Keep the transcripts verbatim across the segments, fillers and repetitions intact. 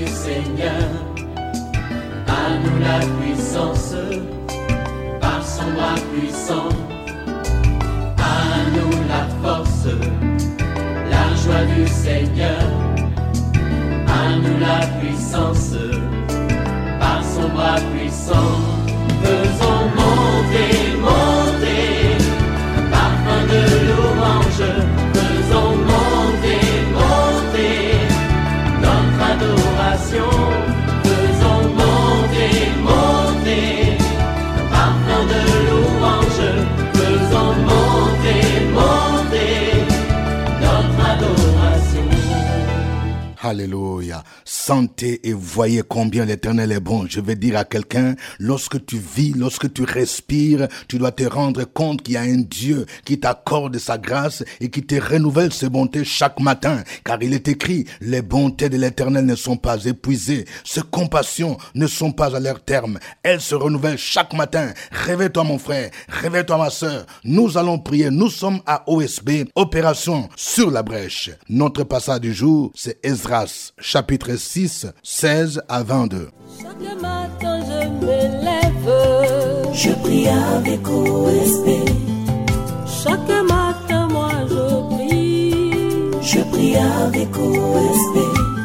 du Seigneur. À nous la puissance, par son bras puissant. À nous la force, la joie du Seigneur. À nous la puissance, par son bras puissant. Faisons monter, monter, un parfum de louange. Faisons monter, monter, notre adoration. Faisons monter, monter, un parfum de louange. Faisons monter, monter, notre adoration. Alléluia. Sentez et voyez combien l'Éternel est bon. Je vais dire à quelqu'un, lorsque tu vis, lorsque tu respires, tu dois te rendre compte qu'il y a un Dieu qui t'accorde sa grâce et qui te renouvelle ses bontés chaque matin. Car il est écrit, les bontés de l'Éternel ne sont pas épuisées. Ses compassions ne sont pas à leur terme. Elles se renouvellent chaque matin. Réveille-toi mon frère, réveille-toi ma sœur. Nous allons prier. Nous sommes à O S B, Opération sur la brèche. Notre passage du jour, c'est Esdras, chapitre six, seize à vingt-deux. Chaque matin je me lève, je prie avec O S B. Chaque matin moi je prie, je prie avec O S B.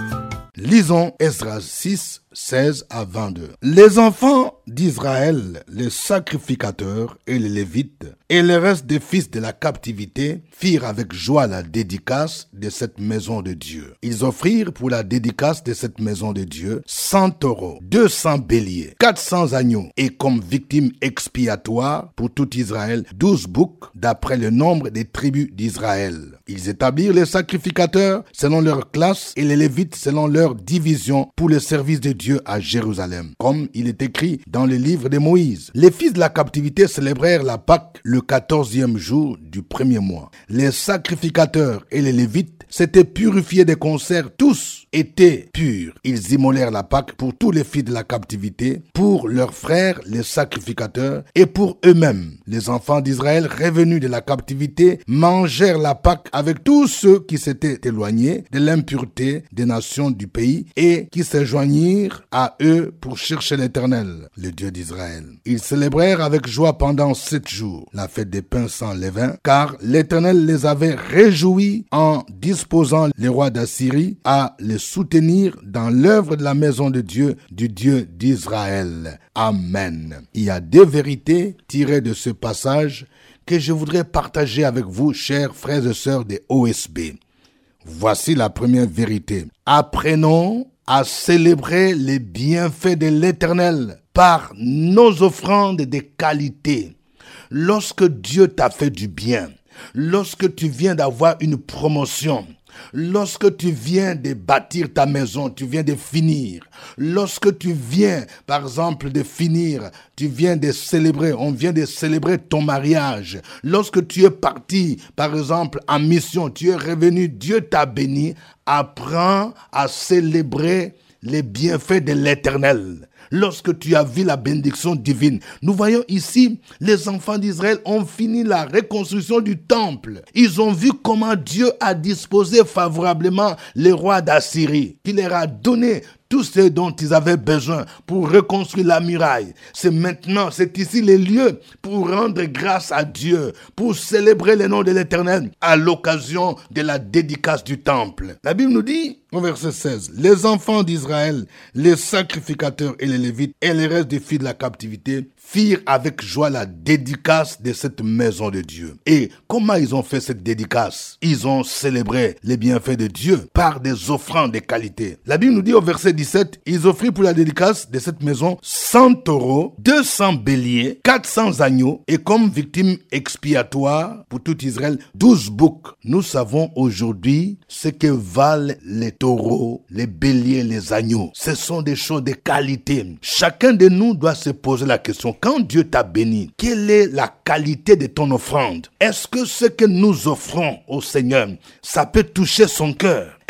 Lisons Esdras six, seize à vingt-deux. Les enfants d'Israël, les sacrificateurs et les Lévites, et le reste des fils de la captivité firent avec joie la dédicace de cette maison de Dieu. Ils offrirent pour la dédicace de cette maison de Dieu cent taureaux, deux cents béliers, quatre cents agneaux, et comme victime expiatoire pour tout Israël, douze boucs d'après le nombre des tribus d'Israël. Ils établirent les sacrificateurs selon leur classe et les Lévites selon leur division pour le service de Dieu à Jérusalem, comme il est écrit dans le livre de Moïse. Les fils de la captivité célébrèrent la Pâque le quatorzième jour du premier mois. Les sacrificateurs et les Lévites s'étaient purifiés des conserves, tous étaient purs. Ils immolèrent la Pâque pour tous les fils de la captivité, pour leurs frères les sacrificateurs et pour eux-mêmes. Les enfants d'Israël revenus de la captivité mangèrent la Pâque avec tous ceux qui s'étaient éloignés de l'impureté des nations du pays et qui se joignirent à eux pour chercher l'Éternel, le Dieu d'Israël. Ils célébrèrent avec joie pendant sept jours la fête des pains sans levain, car l'Éternel les avait réjouis en disposant les rois d'Assyrie à les soutenir dans l'œuvre de la maison de Dieu, du Dieu d'Israël. Amen. Il y a deux vérités tirées de ce passage que je voudrais partager avec vous, chers frères et sœurs de O S B. Voici la première vérité. Apprenons à célébrer les bienfaits de l'Éternel par nos offrandes de qualité. Lorsque Dieu t'a fait du bien, lorsque tu viens d'avoir une promotion, lorsque tu viens de bâtir ta maison, tu viens de finir, lorsque tu viens, par exemple, de finir, tu viens de célébrer, on vient de célébrer ton mariage, lorsque tu es parti, par exemple, en mission, tu es revenu, Dieu t'a béni, apprends à célébrer les bienfaits de l'Éternel. Lorsque tu as vu la bénédiction divine. Nous voyons ici, les enfants d'Israël ont fini la reconstruction du temple. Ils ont vu comment Dieu a disposé favorablement les rois d'Assyrie, qui leur a donné tout ce dont ils avaient besoin pour reconstruire la muraille. C'est maintenant, c'est ici les lieux pour rendre grâce à Dieu, pour célébrer le nom de l'Éternel à l'occasion de la dédicace du temple. La Bible nous dit, au verset seize, les enfants d'Israël, les sacrificateurs et les Lévites et les restes des filles de la captivité firent avec joie la dédicace de cette maison de Dieu. Et comment ils ont fait cette dédicace? Ils ont célébré les bienfaits de Dieu par des offrandes de qualité. La Bible nous dit au verset dix-sept, ils offrirent pour la dédicace de cette maison cent taureaux, deux cents béliers, quatre cents agneaux et comme victime expiatoire pour tout Israël, douze boucs. Nous savons aujourd'hui ce que valent les taureaux, les béliers, les agneaux. Ce sont des choses de qualité. Chacun de nous doit se poser la question, quand Dieu t'a béni, quelle est la qualité de ton offrande? Est-ce que ce que nous offrons au Seigneur, ça peut toucher son cœur?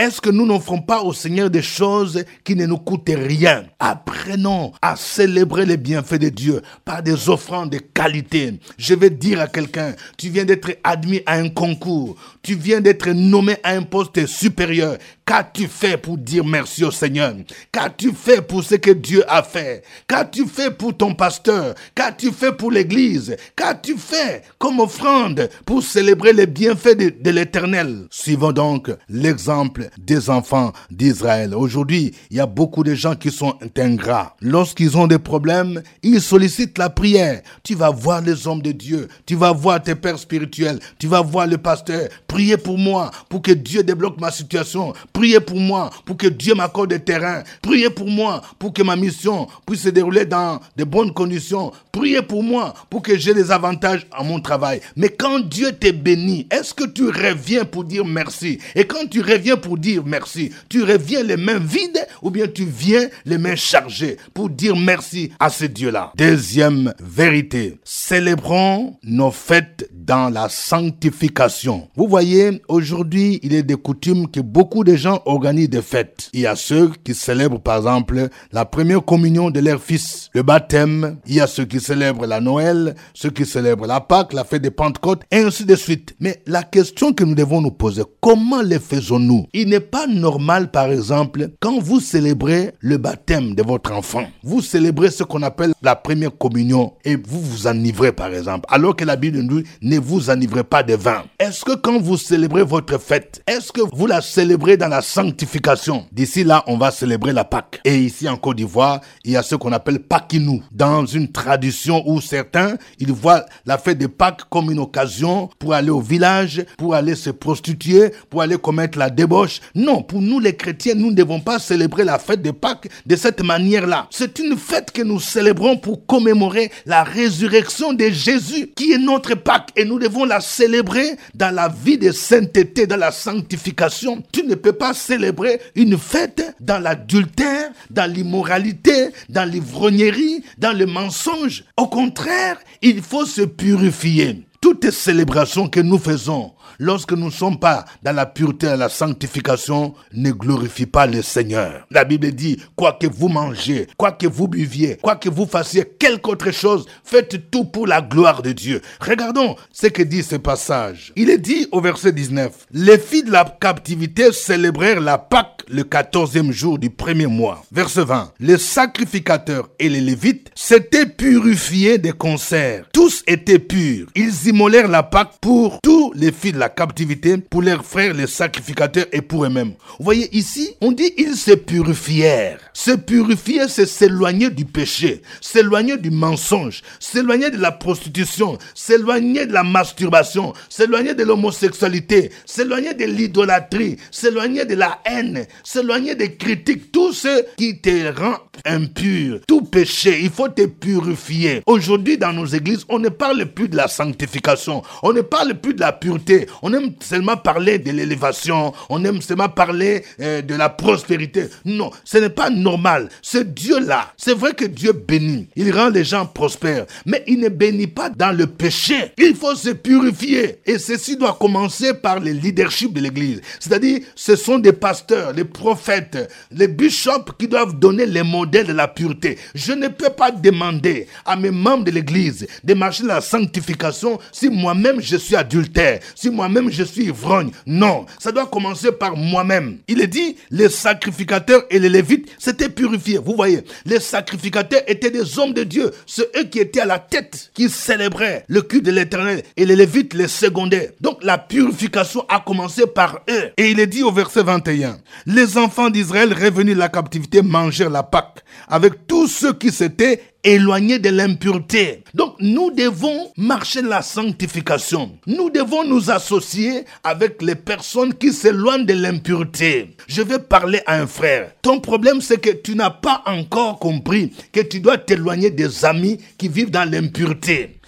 Est-ce que nous n'offrons pas au Seigneur des choses qui ne nous coûtent rien? Apprenons à célébrer les bienfaits de Dieu par des offrandes de qualité. Je vais dire à quelqu'un, tu viens d'être admis à un concours, tu viens d'être nommé à un poste supérieur. Qu'as-tu fait pour dire merci au Seigneur? Qu'as-tu fait pour ce que Dieu a fait? Qu'as-tu fait pour ton pasteur? Qu'as-tu fait pour l'église? Qu'as-tu fait comme offrande pour célébrer les bienfaits de, de l'Éternel? Suivons donc l'exemple des enfants d'Israël. Aujourd'hui, il y a beaucoup de gens qui sont ingrats. Lorsqu'ils ont des problèmes, ils sollicitent la prière. Tu vas voir les hommes de Dieu, tu vas voir tes pères spirituels, tu vas voir le pasteur. Priez pour moi, pour que Dieu débloque ma situation. Priez pour moi, pour que Dieu m'accorde des terrains. Priez pour moi, pour que ma mission puisse se dérouler dans de bonnes conditions. Priez pour moi, pour que j'ai des avantages à mon travail. Mais quand Dieu te bénit, est-ce que tu reviens pour dire merci? Et quand tu reviens pour dire merci, tu reviens les mains vides ou bien tu viens les mains chargées pour dire merci à ce Dieu-là? Deuxième vérité, célébrons nos fêtes dans la sanctification. Vous voyez, aujourd'hui, il est de coutume que beaucoup de gens organisent des fêtes. Il y a ceux qui célèbrent par exemple la première communion de leur fils, le baptême. Il y a ceux qui célèbrent la Noël, ceux qui célèbrent la Pâque, la fête de Pentecôte, et ainsi de suite. Mais la question que nous devons nous poser, comment les faisons-nous? Il n'est pas normal, par exemple, quand vous célébrez le baptême de votre enfant, vous célébrez ce qu'on appelle la première communion et vous vous enivrez, par exemple, alors que la Bible nous dit ne vous enivrez pas de vin. Est-ce que quand vous célébrez votre fête, est-ce que vous la célébrez dans la sanctification? D'ici là, on va célébrer la Pâque. Et ici en Côte d'Ivoire, il y a ce qu'on appelle Pakinou. Dans une tradition où certains, ils voient la fête de Pâques comme une occasion pour aller au village, pour aller se prostituer, pour aller commettre la débauche. Non, pour nous les chrétiens, nous ne devons pas célébrer la fête de Pâques de cette manière-là. C'est une fête que nous célébrons pour commémorer la résurrection de Jésus qui est notre Pâques. Et nous devons la célébrer dans la vie de sainteté, dans la sanctification. Tu ne peux pas célébrer une fête dans l'adultère, dans l'immoralité, dans l'ivrognerie, dans le mensonge. Au contraire, il faut se purifier. Toutes les célébrations que nous faisons, lorsque nous ne sommes pas dans la pureté et la sanctification, ne glorifient pas le Seigneur. La Bible dit, quoi que vous mangez, quoi que vous buviez, quoi que vous fassiez quelque autre chose, faites tout pour la gloire de Dieu. Regardons ce que dit ce passage. Il est dit au verset dix-neuf, les filles de la captivité célébrèrent la Pâque le quatorzième jour du premier mois. Verset vingt, les sacrificateurs et les Lévites s'étaient purifiés des concerts. Tous étaient purs. Ils immolèrent la Pâque pour tous les filles de la captivité, pour leurs frères les sacrificateurs et pour eux-mêmes. Vous voyez ici, on dit ils se purifièrent. Se purifier, c'est s'éloigner du péché, s'éloigner du mensonge, s'éloigner de la prostitution, s'éloigner de la masturbation, s'éloigner de l'homosexualité, s'éloigner de l'idolâtrie, s'éloigner de la haine, s'éloigner des critiques, tout ce qui te rend impur, tout péché, il faut te purifier. Aujourd'hui, dans nos églises, on ne parle plus de la sanctification, on ne parle plus de la pureté, on aime seulement parler de l'élévation, on aime seulement parler euh, de la prospérité. Non, ce n'est pas normal. Ce Dieu-là, c'est vrai que Dieu bénit, il rend les gens prospères, mais il ne bénit pas dans le péché. Il faut se purifier et ceci doit commencer par le leadership de l'église. C'est-à-dire, ce sont des pasteurs, les prophètes, les bishops qui doivent donner les modèles de la pureté. Je ne peux pas demander à mes membres de l'église de marcher dans la sanctification si moi-même je suis adultère, si moi-même je suis ivrogne. Non, ça doit commencer par moi-même. Il est dit, les sacrificateurs et les lévites s'étaient purifiés. Vous voyez, les sacrificateurs étaient des hommes de Dieu. C'est eux qui étaient à la tête, qui célébraient le culte de l'Éternel, et les lévites les secondaient. Donc la purification a commencé par eux. Et il est dit au verset vingt et un, les enfants d'Israël revenus de la captivité mangèrent la Pâque avec tous ceux qui s'étaient éloignés de l'impureté. Donc nous devons marcher dans la sanctification. Nous devons nous associer avec les personnes qui s'éloignent de l'impureté. Je vais parler à un frère. Ton problème, c'est que tu n'as pas encore compris que tu dois t'éloigner des amis qui vivent dans l'impureté.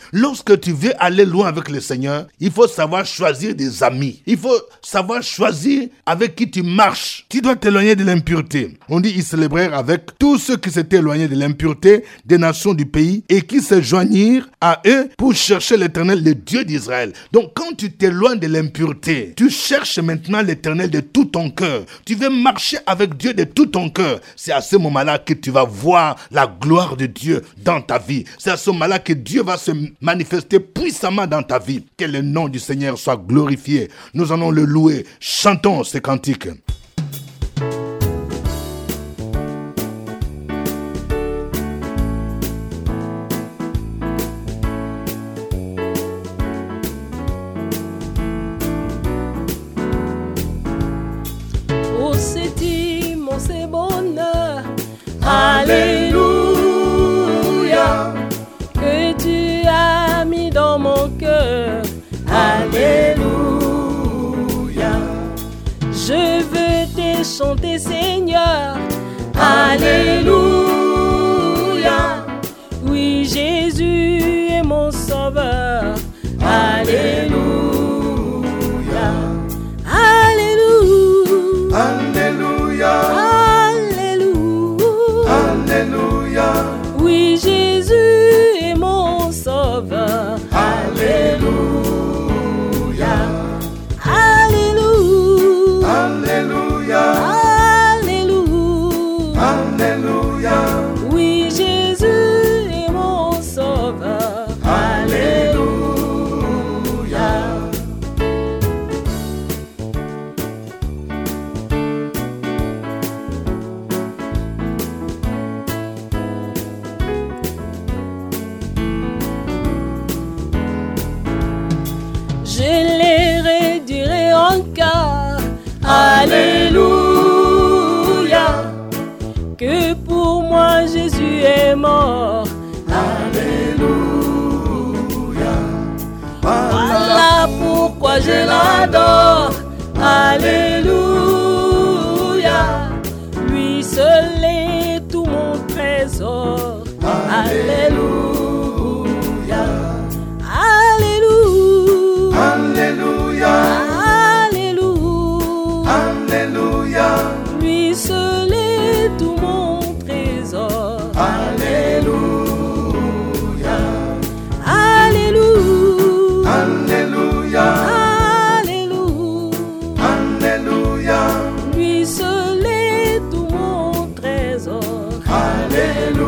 Lorsque tu veux aller loin avec le Seigneur, il faut savoir choisir des amis. Il faut savoir choisir avec qui tu marches. Tu dois t'éloigner de l'impureté. On dit ils célébrèrent avec tous ceux qui s'étaient éloignés de l'impureté des nations du pays et qui se joignirent à eux pour chercher l'Éternel, le Dieu d'Israël. Donc quand tu t'éloignes de l'impureté, tu cherches maintenant l'Éternel de tout ton cœur. Tu veux marcher avec Dieu de tout ton cœur. C'est à ce moment-là que tu vas voir la gloire de Dieu dans ta vie. C'est à ce moment-là que Dieu va se manifester puissamment dans ta vie. Que le nom du Seigneur soit glorifié. Nous allons le louer. Chantons ces cantiques. Oh, c'est immense et bonheur. Alléluia, Que tu as mis dans mon cœur. Alléluia, Je veux te chanter, Seigneur. Alléluia, Oui, Jésus est mon sauveur. Alléluia, Alléluia. Alléluia, Alléluia. Alléluia, Oui, Jésus est mon sauveur. Alléluia, Alléluia. Alléluia, Alléluia. Alléluia, Oui, Jésus est mon sauveur. Alléluia. Je les réduirai encore. Alléluia, Que pour moi Jésus est mort. Alléluia, Voilà pourquoi je l'adore. Alléluia. Lui seul est tout mon trésor. Alléluia. Alléluia. Alléluia, Alléluia. Alléluia, Lui seul est tout mon trésor. Alléluia, Alléluia. Alléluia, Alléluia. Alléluia, Lui seul est tout mon trésor. Alléluia.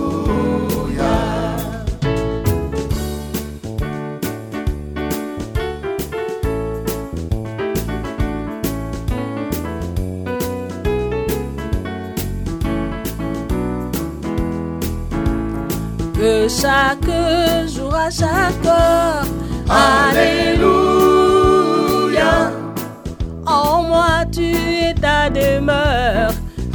Que chaque jour à chaque heure, Alléluia, en moi tu es ta demeure.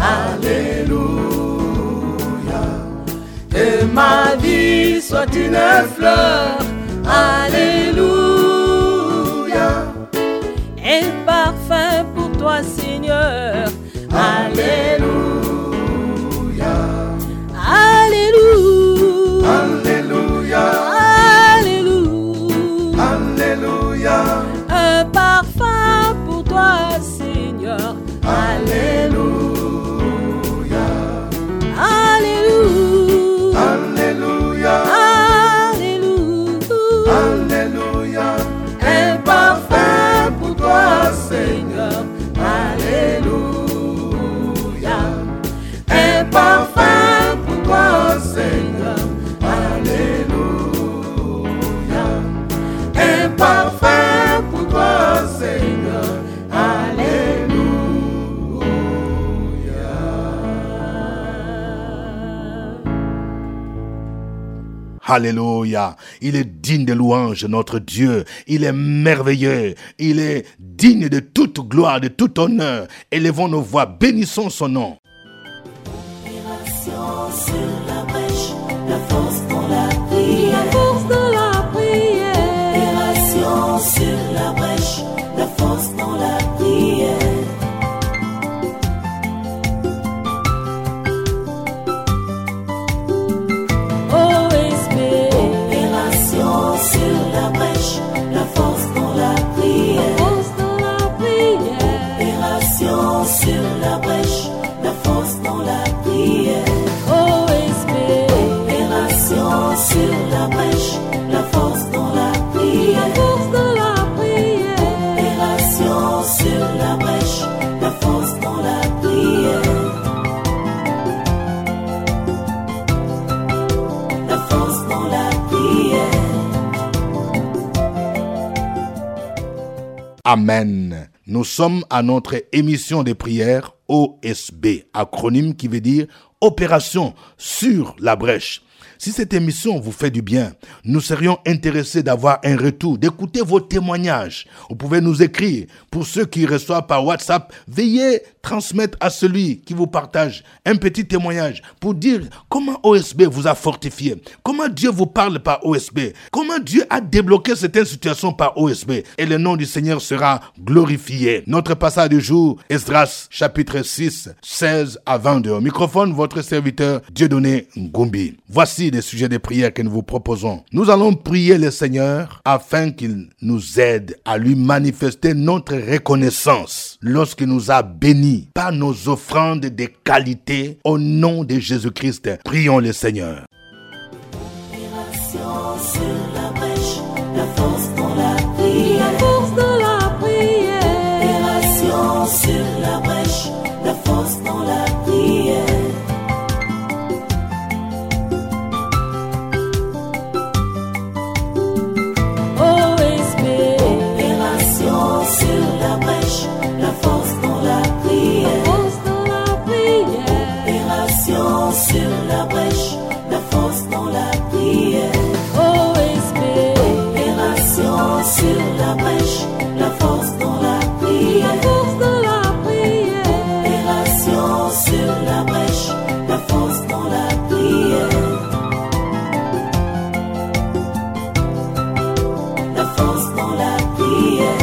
Alléluia, que ma vie soit une fleur. Alléluia, Un parfum pour toi, Seigneur. Alléluia, Alléluia. Alléluia, Alléluia. Alléluia, Un parfum pour toi, Seigneur. Alléluia, Alléluia. Alléluia, Alléluia. Alléluia, un parfum pour toi, Seigneur. Alléluia, un parfum pour toi, Seigneur. Alléluia, un parfum pour toi, Seigneur. Alléluia. Il est digne de louange, notre Dieu. Il est merveilleux. Il est digne de toute gloire, de tout honneur. Élevons nos voix, bénissons son nom. Opération sur la brèche, la force dans la prière. La force de la prière. Opération sur la brèche, la force dans la prière. O S P. Opération Opération sur la brèche, la force dans la prière. O S B. Opération sur la brèche, la force dans la La prière. force de la prière. Opération sur la brèche, la force dans la prière. La force dans la prière. Amen. Nous sommes à notre émission de prière O S B, acronyme qui veut dire Opération sur la brèche. Si cette émission vous fait du bien, nous serions intéressés d'avoir un retour, d'écouter vos témoignages. Vous pouvez nous écrire. Pour ceux qui reçoivent par WhatsApp, veuillez transmettre à celui qui vous partage un petit témoignage pour dire comment O S B vous a fortifié, comment Dieu vous parle par O S B, comment Dieu a débloqué certaines situations par O S B, et le nom du Seigneur sera glorifié. Notre passage du jour, Esdras, chapitre six, seize à vingt-deux. Au microphone, votre serviteur Dieudonné Ngumbi. Voici les sujets de prière que nous vous proposons. Nous allons prier le Seigneur afin qu'il nous aide à lui manifester notre reconnaissance lorsqu'il nous a bénis par nos offrandes de qualité au nom de Jésus-Christ. Prions le Seigneur. Opération sur la brèche, la force dans la La prière. force de la prière. Opération sur la brèche, la force dans la prière. O S B. Opération sur la brèche, la force dans la La prière. force de la prière. Opération sur la brèche, la force dans la prière. O S B. Opération sur la brèche, la force dans la La prière. force de la prière. Opération sur la brèche, la force dans la prière. La force dans la prière.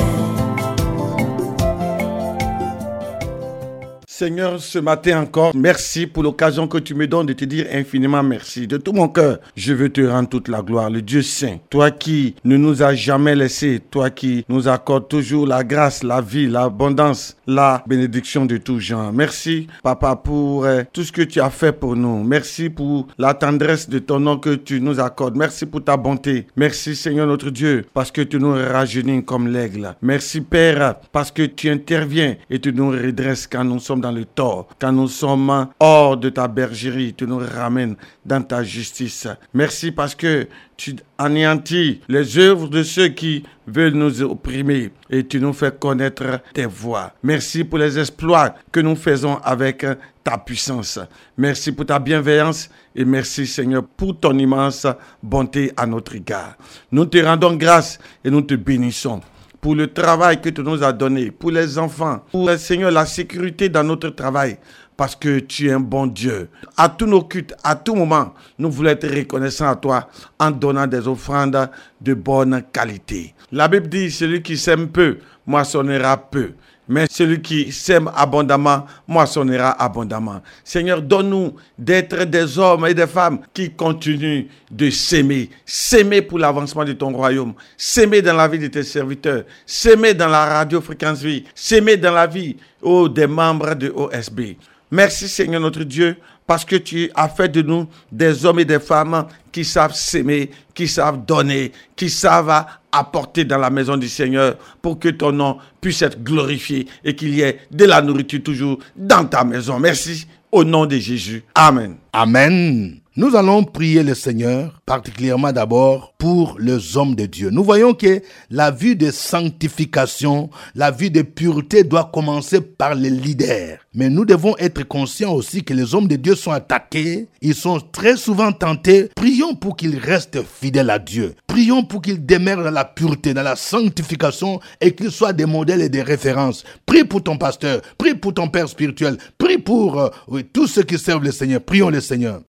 Seigneur, ce matin encore, merci pour l'occasion que tu me donnes de te dire infiniment merci. De tout mon cœur, je veux te rendre toute la gloire, le Dieu saint. Toi qui ne nous as jamais laissés, toi qui nous accordes toujours la grâce, la vie, l'abondance, la bénédiction de tout genre. Merci, Papa, pour euh, tout ce que tu as fait pour nous. Merci pour la tendresse de ton nom que tu nous accordes. Merci pour ta bonté. Merci, Seigneur notre Dieu, parce que tu nous rajeunis comme l'aigle. Merci, Père, parce que tu interviens et tu nous redresses quand nous sommes dans le tort. Quand nous sommes hors de ta bergerie, tu nous ramènes dans ta justice. Merci parce que tu anéantis les œuvres de ceux qui veulent nous opprimer et tu nous fais connaître tes voies. Merci pour les exploits que nous faisons avec ta puissance. Merci pour ta bienveillance et merci Seigneur pour ton immense bonté à notre égard. Nous te rendons grâce et nous te bénissons pour le travail que tu nous as donné, pour les enfants, pour Seigneur la sécurité dans notre travail, parce que tu es un bon Dieu. À tous nos cultes, à tout moment, nous voulons être reconnaissants à toi en donnant des offrandes de bonne qualité. La Bible dit, celui qui sème peu, moissonnera peu. Mais celui qui sème abondamment, moissonnera abondamment. Seigneur, donne-nous d'être des hommes et des femmes qui continuent de s'aimer. S'aimer pour l'avancement de ton royaume. S'aimer dans la vie de tes serviteurs. S'aimer dans la radio Fréquence Vie. S'aimer dans la vie oh, des membres de O S B. Merci Seigneur notre Dieu, parce que tu as fait de nous des hommes et des femmes qui savent s'aimer, qui savent donner, qui savent apporter dans la maison du Seigneur pour que ton nom puisse être glorifié et qu'il y ait de la nourriture toujours dans ta maison. Merci au nom de Jésus. Amen. Amen. Nous allons prier le Seigneur, particulièrement d'abord pour les hommes de Dieu. Nous voyons que la vie de sanctification, la vie de pureté doit commencer par les leaders. Mais nous devons être conscients aussi que les hommes de Dieu sont attaqués, ils sont très souvent tentés. Prions pour qu'ils restent fidèles à Dieu. Prions pour qu'ils demeurent dans la pureté, dans la sanctification et qu'ils soient des modèles et des références. Prie pour ton pasteur, prie pour ton père spirituel, prie pour euh, oui, tous ceux qui servent le Seigneur. Prions le Seigneur.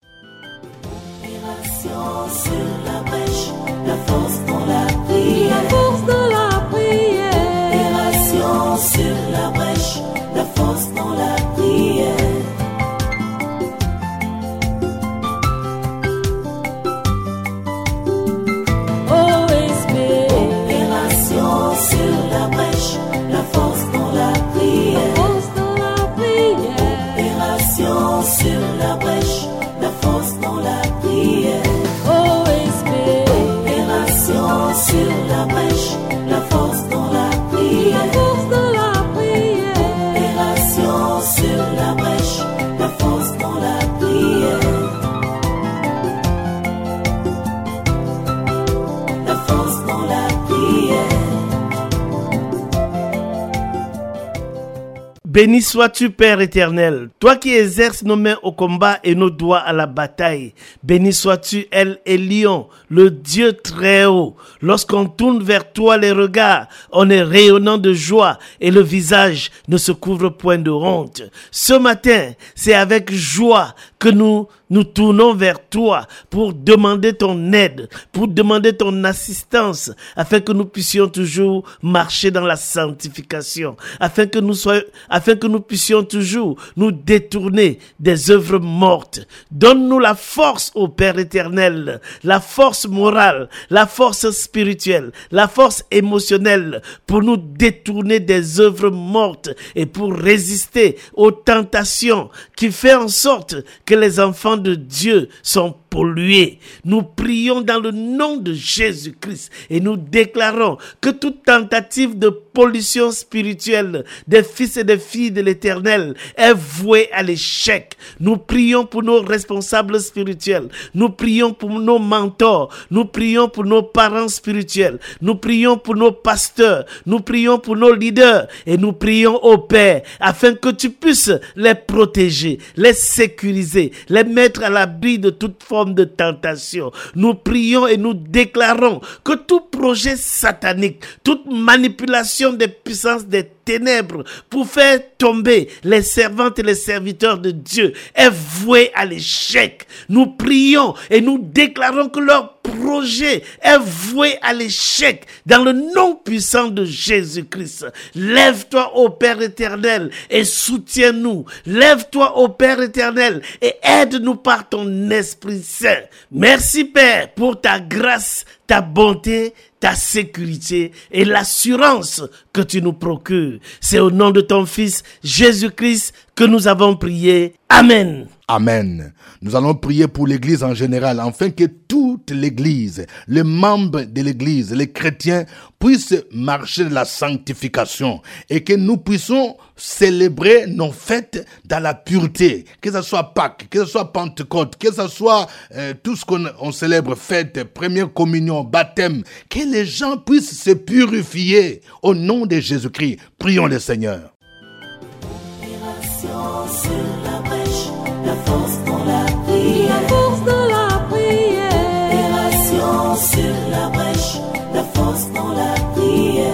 Opération sur la brèche, la force dans la prière. La force de la prière. Opération sur la brèche, la force dans la prière. O S B. Opération sur la brèche, la force dans la La prière. force de Béni sois-tu, Père éternel, toi qui exerces nos mains au combat et nos doigts à la bataille. Béni sois-tu, El Elyon, le Dieu très haut. Lorsqu'on tourne vers toi les regards, on est rayonnant de joie et le visage ne se couvre point de honte. Ce matin, c'est avec joie que nous nous tournons vers toi pour demander ton aide, pour demander ton assistance, afin que nous puissions toujours marcher dans la sanctification, afin que nous soyons, afin que nous puissions toujours nous détourner des œuvres mortes. Donne-nous la force, ô Père éternel, la force morale, la force spirituelle, la force émotionnelle pour nous détourner des œuvres mortes et pour résister aux tentations qui font en sorte que les enfants de Dieu sont pollués. Nous prions dans le nom de Jésus-Christ et nous déclarons que toute tentative de pollution spirituelle des fils et des filles de l'Éternel est vouée à l'échec. Nous prions pour nos responsables spirituels. Nous prions pour nos mentors. Nous prions pour nos parents spirituels. Nous prions pour nos pasteurs. Nous prions pour nos leaders et nous prions au Père afin que tu puisses les protéger, les sécuriser, les mettre à l'abri de toute forme de tentation. Nous prions et nous déclarons que tout projet satanique, toute manipulation des puissances des ténèbres pour faire tomber les servantes et les serviteurs de Dieu est voué à l'échec. Nous prions et nous déclarons que leur projet est voué à l'échec dans le nom puissant de Jésus-Christ. Lève-toi, ô Père éternel, et soutiens-nous. Lève-toi, ô Père éternel, et aide-nous par ton Esprit Saint. Merci, Père, pour ta grâce, ta bonté, ta sécurité et l'assurance que tu nous procures. C'est au nom de ton Fils Jésus-Christ que nous avons prié. Amen. Amen. Nous allons prier pour l'Église en général, afin que toute l'Église, les membres de l'Église, les chrétiens, puissent marcher de la sanctification et que nous puissions célébrer nos fêtes dans la pureté, que ce soit Pâques, que ce soit Pentecôte, que ce soit euh, tout ce qu'on on célèbre, fête, première communion, baptême, que les gens puissent se purifier au nom de Jésus-Christ. Prions le Seigneur. Sur la brèche, la force dans la prière. La force dans la prière. Opération sur la brèche, la force dans la prière.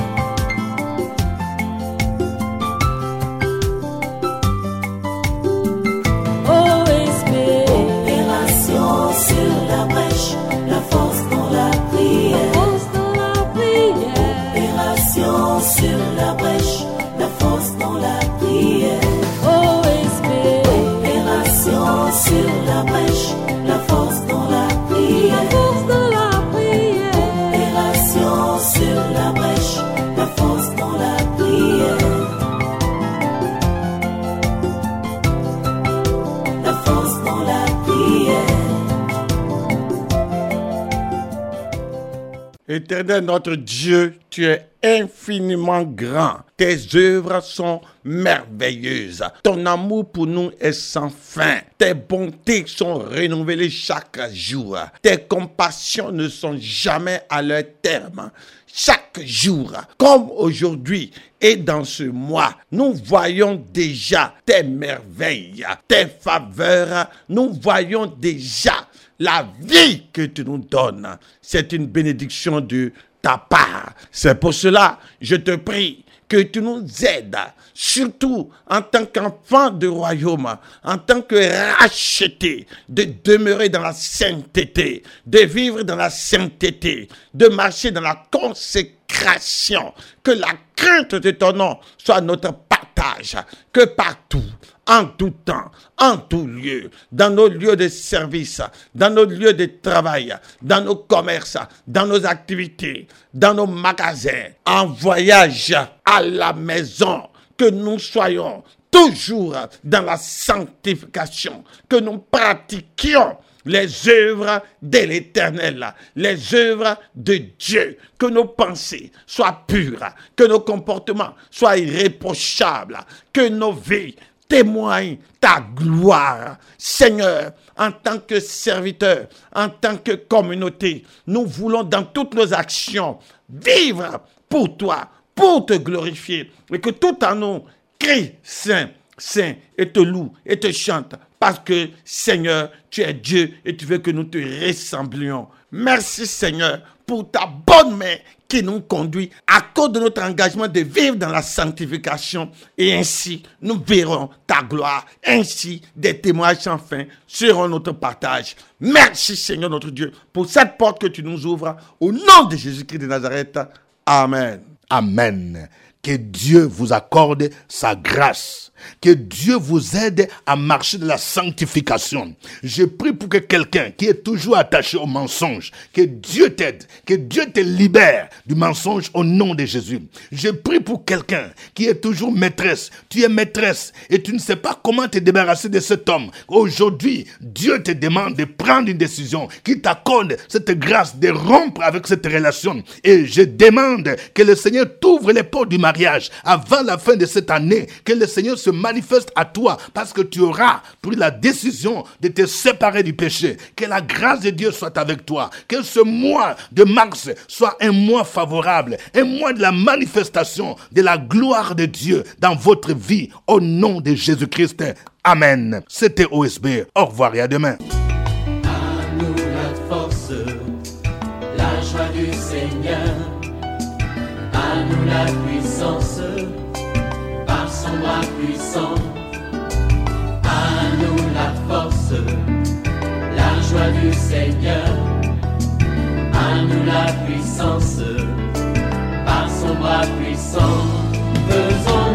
Oh, esprit. Opération sur la brèche, la force dans la La prière. force dans la prière. Opération sur la brèche, la force dans la prière. Oh, esprit. Opération sur la brèche, la force dans la La prière. force dans la prière. Opération sur la brèche, la force dans la prière. La force dans la prière. Éternel notre Dieu, tu es infiniment grand. Tes œuvres sont merveilleuses. Ton amour pour nous est sans fin. Tes bontés sont renouvelées chaque jour. Tes compassions ne sont jamais à leur terme. Chaque jour, comme aujourd'hui et dans ce mois, nous voyons déjà tes merveilles, tes faveurs. Nous voyons déjà la vie que tu nous donnes. C'est une bénédiction de ta part. C'est pour cela, je te prie que tu nous aides, surtout en tant qu'enfant de royaume, en tant que racheté, de demeurer dans la sainteté, de vivre dans la sainteté, de marcher dans la consécration, que la crainte de ton nom soit notre partage, que partout, en tout temps, en tout lieu, dans nos lieux de service, dans nos lieux de travail, dans nos commerces, dans nos activités, dans nos magasins, en voyage à la maison, que nous soyons toujours dans la sanctification, que nous pratiquions les œuvres de l'Éternel, les œuvres de Dieu, que nos pensées soient pures, que nos comportements soient irréprochables, que nos vies témoigne ta gloire. Seigneur, en tant que serviteur, en tant que communauté, nous voulons dans toutes nos actions vivre pour toi, pour te glorifier, et que tout en nous crie Saint, Saint, et te loue et te chante. Parce que, Seigneur, tu es Dieu et tu veux que nous te ressemblions. Merci, Seigneur, pour ta bonne main qui nous conduit à cause de notre engagement de vivre dans la sanctification. Et ainsi, nous verrons ta gloire. Ainsi, des témoignages sans fin seront notre partage. Merci, Seigneur notre Dieu, pour cette porte que tu nous ouvres. Au nom de Jésus-Christ de Nazareth. Amen. Amen. Que Dieu vous accorde sa grâce. Que Dieu vous aide à marcher dans la sanctification. Je prie pour que quelqu'un qui est toujours attaché au mensonge, que Dieu t'aide, que Dieu te libère du mensonge au nom de Jésus. Je prie pour quelqu'un qui est toujours maîtresse. Tu es maîtresse et tu ne sais pas comment te débarrasser de cet homme. Aujourd'hui, Dieu te demande de prendre une décision qui t'accorde cette grâce de rompre avec cette relation. Et je demande que le Seigneur t'ouvre les portes du mariage avant la fin de cette année. Que le Seigneur se manifeste à toi parce que tu auras pris la décision de te séparer du péché. Que la grâce de Dieu soit avec toi. Que ce mois de mars soit un mois favorable, un mois de la manifestation de la gloire de Dieu dans votre vie au nom de Jésus-Christ. Amen. C'était O S B. Au revoir et à demain. À nous la force, la joie du Seigneur. À nous la puissance, par son bras puissant. À nous la force, la joie du Seigneur. À nous la puissance, par son bras puissant. Faisons